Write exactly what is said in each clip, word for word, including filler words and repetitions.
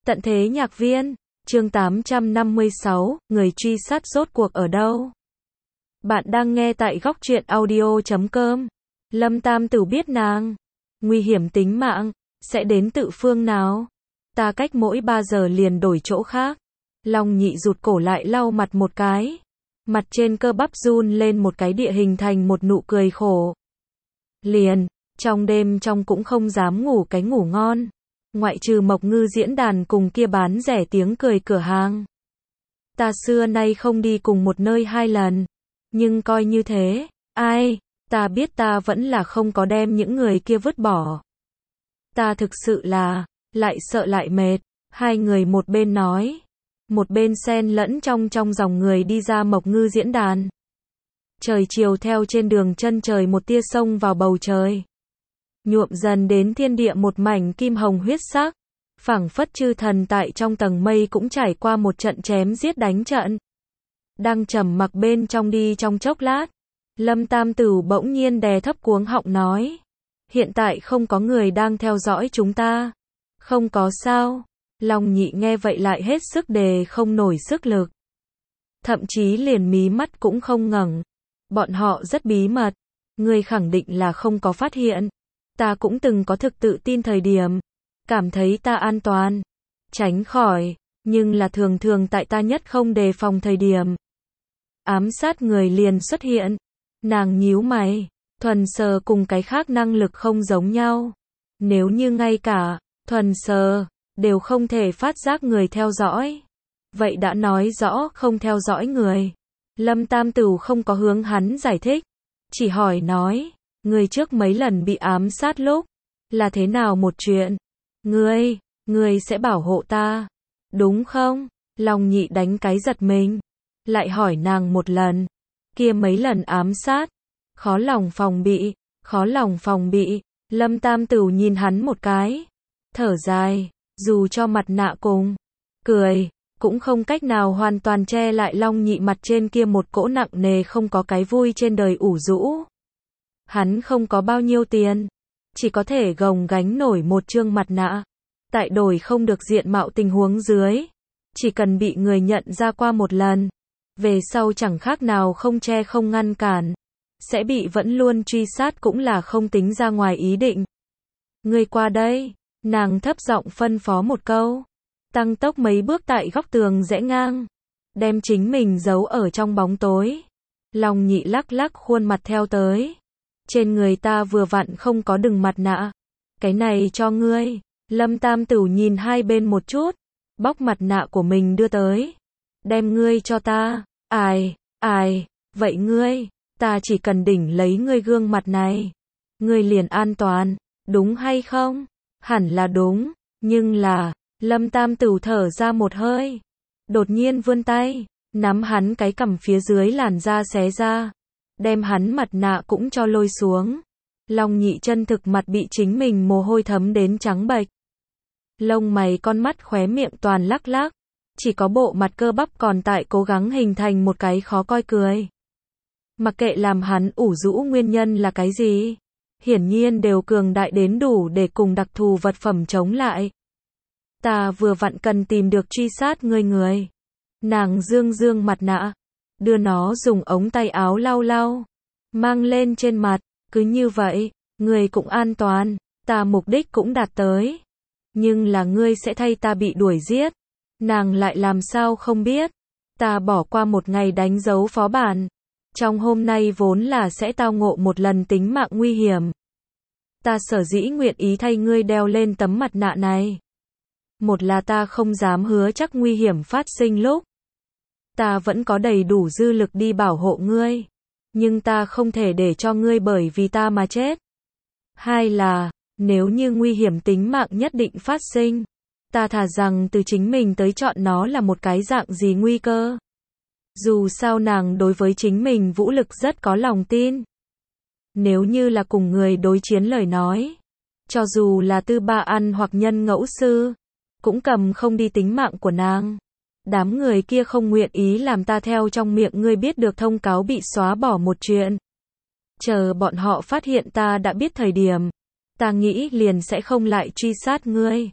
Tận thế nhạc viên, chương tám trăm năm mươi sáu, người truy sát rốt cuộc ở đâu? Bạn đang nghe tại góc truyện audio chấm com. Lâm Tam Tửu biết nàng nguy hiểm tính mạng sẽ đến tự phương nào? Ta cách mỗi ba giờ liền đổi chỗ khác. Long Nhị rụt cổ lại lau mặt một cái. Mặt trên cơ bắp run lên một cái địa hình thành một nụ cười khổ. Liền, trong đêm trong cũng không dám ngủ cái ngủ ngon. Ngoại trừ Mộc Ngư diễn đàn cùng kia bán rẻ tiếng cười cửa hàng. Ta xưa nay không đi cùng một nơi hai lần. Nhưng coi như thế, ai, ta biết ta vẫn là không có đem những người kia vứt bỏ. Ta thực sự là, lại sợ lại mệt. Hai người một bên nói, một bên xen lẫn trong trong dòng người đi ra Mộc Ngư diễn đàn. Trời chiều theo trên đường chân trời một tia sông vào bầu trời. Nhuộm dần đến thiên địa một mảnh kim hồng huyết sắc. Phảng phất chư thần tại trong tầng mây cũng trải qua một trận chém giết đánh trận. Đang trầm mặc bên trong đi trong chốc lát. Lâm Tam Tửu bỗng nhiên đè thấp cuống họng nói. Hiện tại không có người đang theo dõi chúng ta. Không có sao. Long Nhị nghe vậy lại hết sức đề không nổi sức lực. Thậm chí liền mí mắt cũng không ngẩng. Bọn họ rất bí mật. Ngươi khẳng định là không có phát hiện. Ta cũng từng có thực tự tin thời điểm. Cảm thấy ta an toàn. Tránh khỏi. Nhưng là thường thường tại ta nhất không đề phòng thời điểm. Ám sát người liền xuất hiện. Nàng nhíu mày. Thuần sờ cùng cái khác năng lực không giống nhau. Nếu như ngay cả thuần sờ đều không thể phát giác người theo dõi. Vậy đã nói rõ không theo dõi người. Lâm Tam Tửu không có hướng hắn giải thích. Chỉ hỏi nói. Người trước mấy lần bị ám sát lúc. Là thế nào một chuyện? Ngươi, ngươi sẽ bảo hộ ta. Đúng không? Long Nhị đánh cái giật mình. Lại hỏi nàng một lần. Kia mấy lần ám sát. Khó lòng phòng bị. Khó lòng phòng bị. Lâm Tam Tửu nhìn hắn một cái. Thở dài. Dù cho mặt nạ cùng. Cười. Cũng không cách nào hoàn toàn che lại Long Nhị mặt trên kia một cỗ nặng nề không có cái vui trên đời ủ rũ. Hắn không có bao nhiêu tiền. Chỉ có thể gồng gánh nổi một trương mặt nạ. Tại đổi không được diện mạo tình huống dưới. Chỉ cần bị người nhận ra qua một lần. Về sau chẳng khác nào không che không ngăn cản. Sẽ bị vẫn luôn truy sát cũng là không tính ra ngoài ý định. Ngươi qua đây. Nàng thấp giọng phân phó một câu. Tăng tốc mấy bước tại góc tường rẽ ngang. Đem chính mình giấu ở trong bóng tối. Long Nhị lắc lắc khuôn mặt theo tới. Trên người ta vừa vặn không có đừng mặt nạ. Cái này cho ngươi. Lâm Tam Tửu nhìn hai bên một chút. Bóc mặt nạ của mình đưa tới. Đem ngươi cho ta. Ai, ai, vậy ngươi. Ta chỉ cần đỉnh lấy ngươi gương mặt này. Ngươi liền an toàn. Đúng hay không? Hẳn là đúng. Nhưng là. Lâm Tam Tửu thở ra một hơi. Đột nhiên vươn tay. Nắm hắn cái cằm phía dưới làn da xé ra. Đem hắn mặt nạ cũng cho lôi xuống. Long Nhị chân thực mặt bị chính mình mồ hôi thấm đến trắng bệch. Lông mày con mắt khóe miệng toàn lắc lắc. Chỉ có bộ mặt cơ bắp còn tại cố gắng hình thành một cái khó coi cười. Mặc kệ làm hắn ủ rũ nguyên nhân là cái gì. Hiển nhiên đều cường đại đến đủ để cùng đặc thù vật phẩm chống lại. Ta vừa vặn cần tìm được truy sát ngươi người. Nàng dương dương mặt nạ. Đưa nó dùng ống tay áo lau lau. Mang lên trên mặt. Cứ như vậy. Ngươi cũng an toàn. Ta mục đích cũng đạt tới. Nhưng là ngươi sẽ thay ta bị đuổi giết. Nàng lại làm sao không biết. Ta bỏ qua một ngày đánh dấu phó bản. Trong hôm nay vốn là sẽ tao ngộ một lần tính mạng nguy hiểm. Ta sở dĩ nguyện ý thay ngươi đeo lên tấm mặt nạ này. Một là ta không dám hứa chắc nguy hiểm phát sinh lúc. Ta vẫn có đầy đủ dư lực đi bảo hộ ngươi. Nhưng ta không thể để cho ngươi bởi vì ta mà chết. Hai là, nếu như nguy hiểm tính mạng nhất định phát sinh. Ta thà rằng từ chính mình tới chọn nó là một cái dạng gì nguy cơ. Dù sao nàng đối với chính mình vũ lực rất có lòng tin. Nếu như là cùng người đối chiến lời nói. Cho dù là tư ba ăn hoặc nhân ngẫu sư. Cũng cầm không đi tính mạng của nàng. Đám người kia không nguyện ý làm ta theo trong miệng ngươi biết được thông cáo bị xóa bỏ một chuyện. Chờ bọn họ phát hiện ta đã biết thời điểm. Ta nghĩ liền sẽ không lại truy sát ngươi.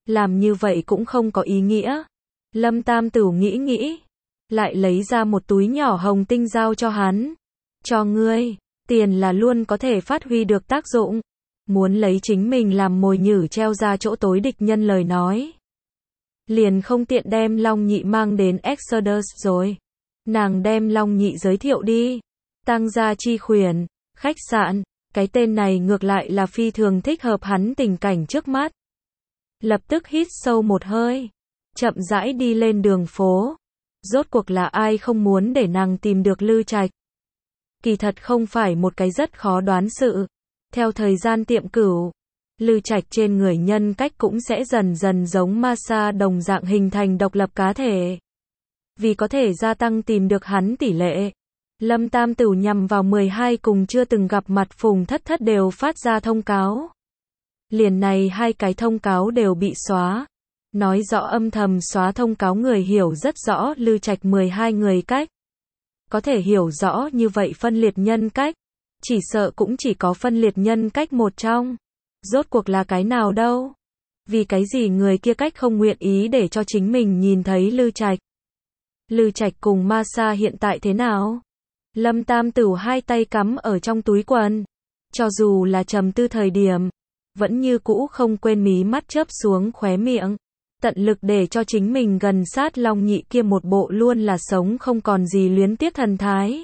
Làm như vậy cũng không có ý nghĩa. Lâm Tam Tửu nghĩ nghĩ, lại lấy ra một túi nhỏ hồng tinh giao cho hắn. Cho ngươi, tiền là luôn có thể phát huy được tác dụng. Muốn lấy chính mình làm mồi nhử treo ra chỗ tối địch nhân lời nói. Liền không tiện đem Long Nhị mang đến Exodus rồi. Nàng đem Long Nhị giới thiệu đi. Tăng gia chi khuyển, khách sạn, cái tên này ngược lại là phi thường thích hợp hắn tình cảnh trước mắt. Lập tức hít sâu một hơi, chậm rãi đi lên đường phố. Rốt cuộc là ai không muốn để nàng tìm được Lư Trạch. Kỳ thật không phải một cái rất khó đoán sự. Theo thời gian tiệm cửu, Lư Trạch trên người nhân cách cũng sẽ dần dần giống ma sa đồng dạng hình thành độc lập cá thể. Vì có thể gia tăng tìm được hắn tỷ lệ, Lâm Tam Tửu nhằm vào mười hai cùng chưa từng gặp mặt Phùng Thất Thất đều phát ra thông cáo. Liền này hai cái thông cáo đều bị xóa. Nói rõ âm thầm xóa thông cáo người hiểu rất rõ Lư Trạch mười hai người cách. Có thể hiểu rõ như vậy phân liệt nhân cách. Chỉ sợ cũng chỉ có phân liệt nhân cách một trong. Rốt cuộc là cái nào đâu? Vì cái gì người kia cách không nguyện ý để cho chính mình nhìn thấy Lư Trạch? Lư Trạch cùng ma sa hiện tại thế nào? Lâm Tam Tửu hai tay cắm ở trong túi quần. Cho dù là trầm tư thời điểm, vẫn như cũ không quên mí mắt chớp xuống khóe miệng. Tận lực để cho chính mình gần sát Long Nhị kia một bộ luôn là sống không còn gì luyến tiếc thần thái.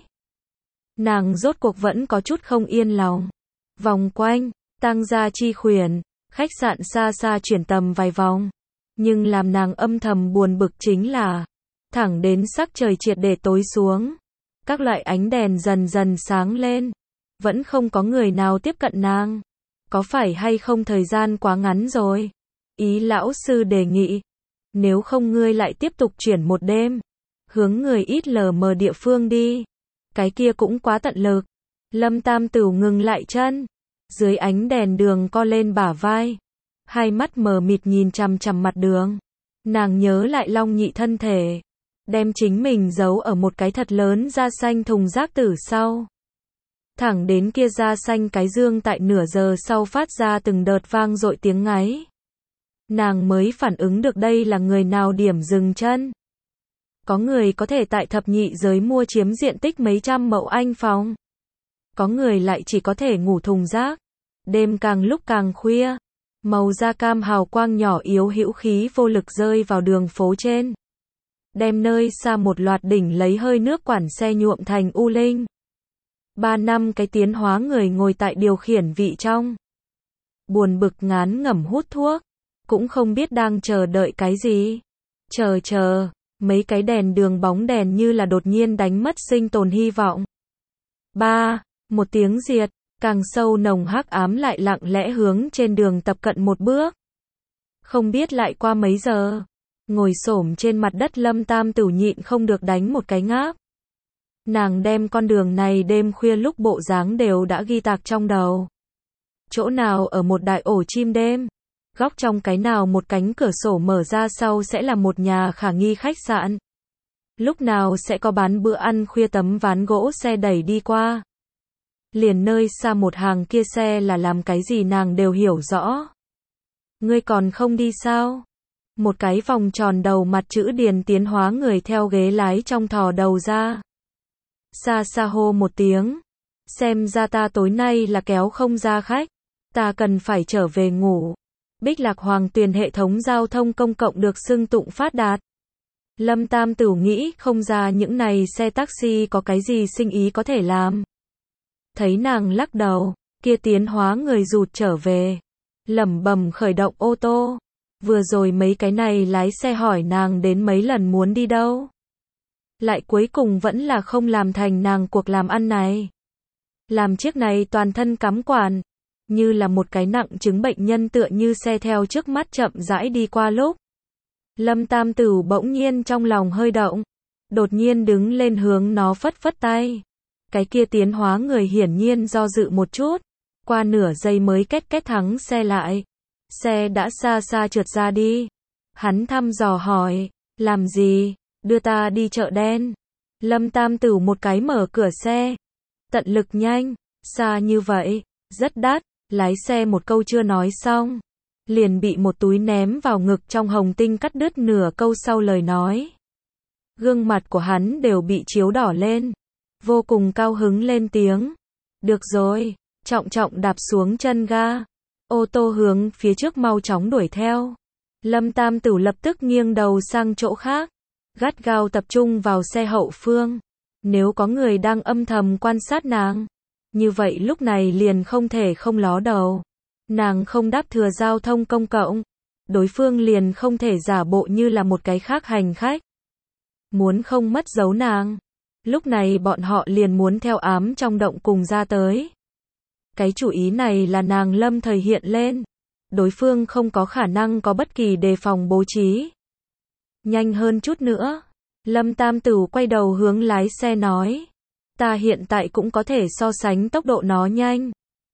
Nàng rốt cuộc vẫn có chút không yên lòng. Vòng quanh, Tăng gia chi khuyển, khách sạn xa xa chuyển tầm vài vòng. Nhưng làm nàng âm thầm buồn bực chính là, thẳng đến sắc trời triệt để tối xuống. Các loại ánh đèn dần dần sáng lên. Vẫn không có người nào tiếp cận nàng. Có phải hay không thời gian quá ngắn rồi? Ý lão sư đề nghị. Nếu không ngươi lại tiếp tục chuyển một đêm. Hướng người ít lờ mờ địa phương đi. Cái kia cũng quá tận lực. Lâm Tam Tửu ngừng lại chân. Dưới ánh đèn đường co lên bả vai. Hai mắt mờ mịt nhìn chằm chằm mặt đường. Nàng nhớ lại Long Nhị thân thể. Đem chính mình giấu ở một cái thật lớn da xanh thùng rác tử sau. Thẳng đến kia da xanh cái dương tại nửa giờ sau phát ra từng đợt vang dội tiếng ngáy. Nàng mới phản ứng được đây là người nào điểm dừng chân. Có người có thể tại thập nhị giới mua chiếm diện tích mấy trăm mẫu anh phòng. Có người lại chỉ có thể ngủ thùng rác. Đêm càng lúc càng khuya. Màu da cam hào quang nhỏ yếu hữu khí vô lực rơi vào đường phố trên. Đem nơi xa một loạt đỉnh lấy hơi nước quản xe nhuộm thành u linh. Ba năm cái tiến hóa người ngồi tại điều khiển vị trong. Buồn bực ngán ngẩm hút thuốc. Cũng không biết đang chờ đợi cái gì. Chờ chờ, mấy cái đèn đường bóng đèn như là đột nhiên đánh mất sinh tồn hy vọng. Ba, một tiếng diệt, càng sâu nồng hắc ám lại lặng lẽ hướng trên đường tập cận một bước. Không biết lại qua mấy giờ. Ngồi xổm trên mặt đất Lâm Tam Tửu nhịn không được đánh một cái ngáp. Nàng đem con đường này đêm khuya lúc bộ dáng đều đã ghi tạc trong đầu. Chỗ nào ở một đại ổ chim đêm. Góc trong cái nào một cánh cửa sổ mở ra sau sẽ là một nhà khả nghi khách sạn. Lúc nào sẽ có bán bữa ăn khuya tấm ván gỗ xe đẩy đi qua. Liền nơi xa một hàng kia xe là làm cái gì nàng đều hiểu rõ. Ngươi còn không đi sao? Một cái vòng tròn đầu mặt chữ điền tiến hóa người theo ghế lái trong thò đầu ra. Xa xa hô một tiếng. Xem ra ta tối nay là kéo không ra khách. Ta cần phải trở về ngủ. Bích Lạc Hoàng Tuyền hệ thống giao thông công cộng được xưng tụng phát đạt. Lâm Tam Tửu nghĩ không ra những này xe taxi có cái gì sinh ý có thể làm. Thấy nàng lắc đầu, kia tiến hóa người rụt trở về. Lẩm bẩm khởi động ô tô. Vừa rồi mấy cái này lái xe hỏi nàng đến mấy lần muốn đi đâu. Lại cuối cùng vẫn là không làm thành nàng cuộc làm ăn này. Làm chiếc này toàn thân cắm quản. Như là một cái nặng chứng bệnh nhân tựa như xe theo trước mắt chậm rãi đi qua lúc. Lâm Tam Tửu bỗng nhiên trong lòng hơi động. Đột nhiên đứng lên hướng nó phất phất tay. Cái kia tiến hóa người hiển nhiên do dự một chút. Qua nửa giây mới két két thắng xe lại. Xe đã xa xa trượt ra đi. Hắn thăm dò hỏi. Làm gì? Đưa ta đi chợ đen. Lâm Tam Tửu một cái mở cửa xe. Tận lực nhanh. Xa như vậy. Rất đắt. Lái xe một câu chưa nói xong. liền bị một túi ném vào ngực trong hồng tinh cắt đứt nửa câu sau lời nói. Gương mặt của hắn đều bị chiếu đỏ lên, vô cùng cao hứng lên tiếng. Được rồi, trọng trọng đạp xuống chân ga. Ô tô hướng phía trước mau chóng đuổi theo. Lâm Tam Tử lập tức nghiêng đầu sang chỗ khác, gắt gao tập trung vào xe hậu phương. Nếu có người đang âm thầm quan sát nàng, như vậy lúc này liền không thể không ló đầu. Nàng không đáp thừa giao thông công cộng, đối phương liền không thể giả bộ như là một cái khác hành khách. Muốn không mất dấu nàng, lúc này bọn họ liền muốn theo ám trong động cùng ra tới. Cái chủ ý này là nàng lâm thời hiện lên, đối phương không có khả năng có bất kỳ đề phòng bố trí. Nhanh hơn chút nữa. Lâm Tam Tử quay đầu hướng lái xe nói. Ta hiện tại cũng có thể so sánh tốc độ nó nhanh.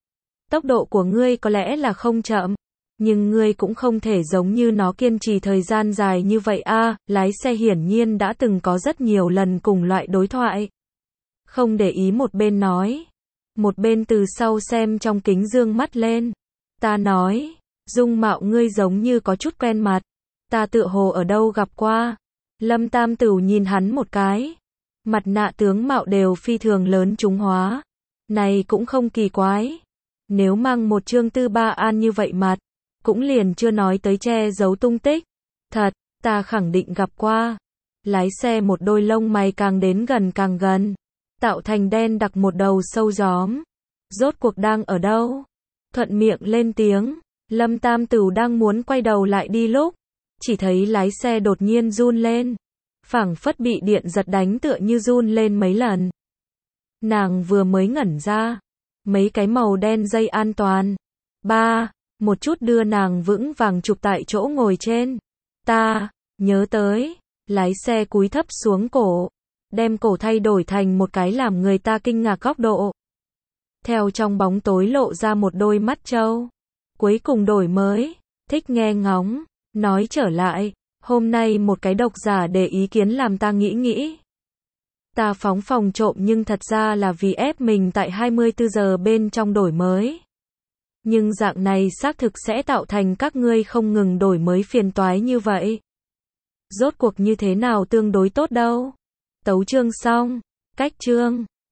Tốc độ của ngươi có lẽ là không chậm, nhưng ngươi cũng không thể giống như nó kiên trì thời gian dài như vậy a. À, lái xe hiển nhiên đã từng có rất nhiều lần cùng loại đối thoại. Không để ý một bên nói. Một bên từ sau xem trong kính dương mắt lên. Ta nói, dung mạo ngươi giống như có chút quen mặt. Ta tựa hồ ở đâu gặp qua. Lâm Tam Tử nhìn hắn một cái. Mặt nạ tướng mạo đều phi thường lớn trúng hóa. Này cũng không kỳ quái. Nếu mang một Trương Tư Ba An như vậy mặt, cũng liền chưa nói tới che giấu tung tích. Thật, ta khẳng định gặp qua. Lái xe một đôi lông mày càng đến gần càng gần, tạo thành đen đặc một đầu sâu gióm. Rốt cuộc đang ở đâu? Thuận miệng lên tiếng. Lâm Tam Tử đang muốn quay đầu lại đi lúc, chỉ thấy lái xe đột nhiên run lên, phảng phất bị điện giật đánh tựa như run lên mấy lần. Nàng vừa mới ngẩn ra, mấy cái màu đen dây an toàn, ba, một chút đưa nàng vững vàng chụp tại chỗ ngồi trên. Ta, nhớ tới, lái xe cúi thấp xuống cổ, đem cổ thay đổi thành một cái làm người ta kinh ngạc góc độ. Theo trong bóng tối lộ ra một đôi mắt trâu. Cuối cùng đổi mới, thích nghe ngóng. Nói trở lại, hôm nay một cái độc giả để ý kiến làm ta nghĩ nghĩ. Ta phóng phòng trộm nhưng thật ra là vì ép mình tại hai mươi tư giờ bên trong đổi mới. Nhưng dạng này xác thực sẽ tạo thành các ngươi không ngừng đổi mới phiền toái như vậy. Rốt cuộc như thế nào tương đối tốt đâu. Tấu chương xong, cách chương.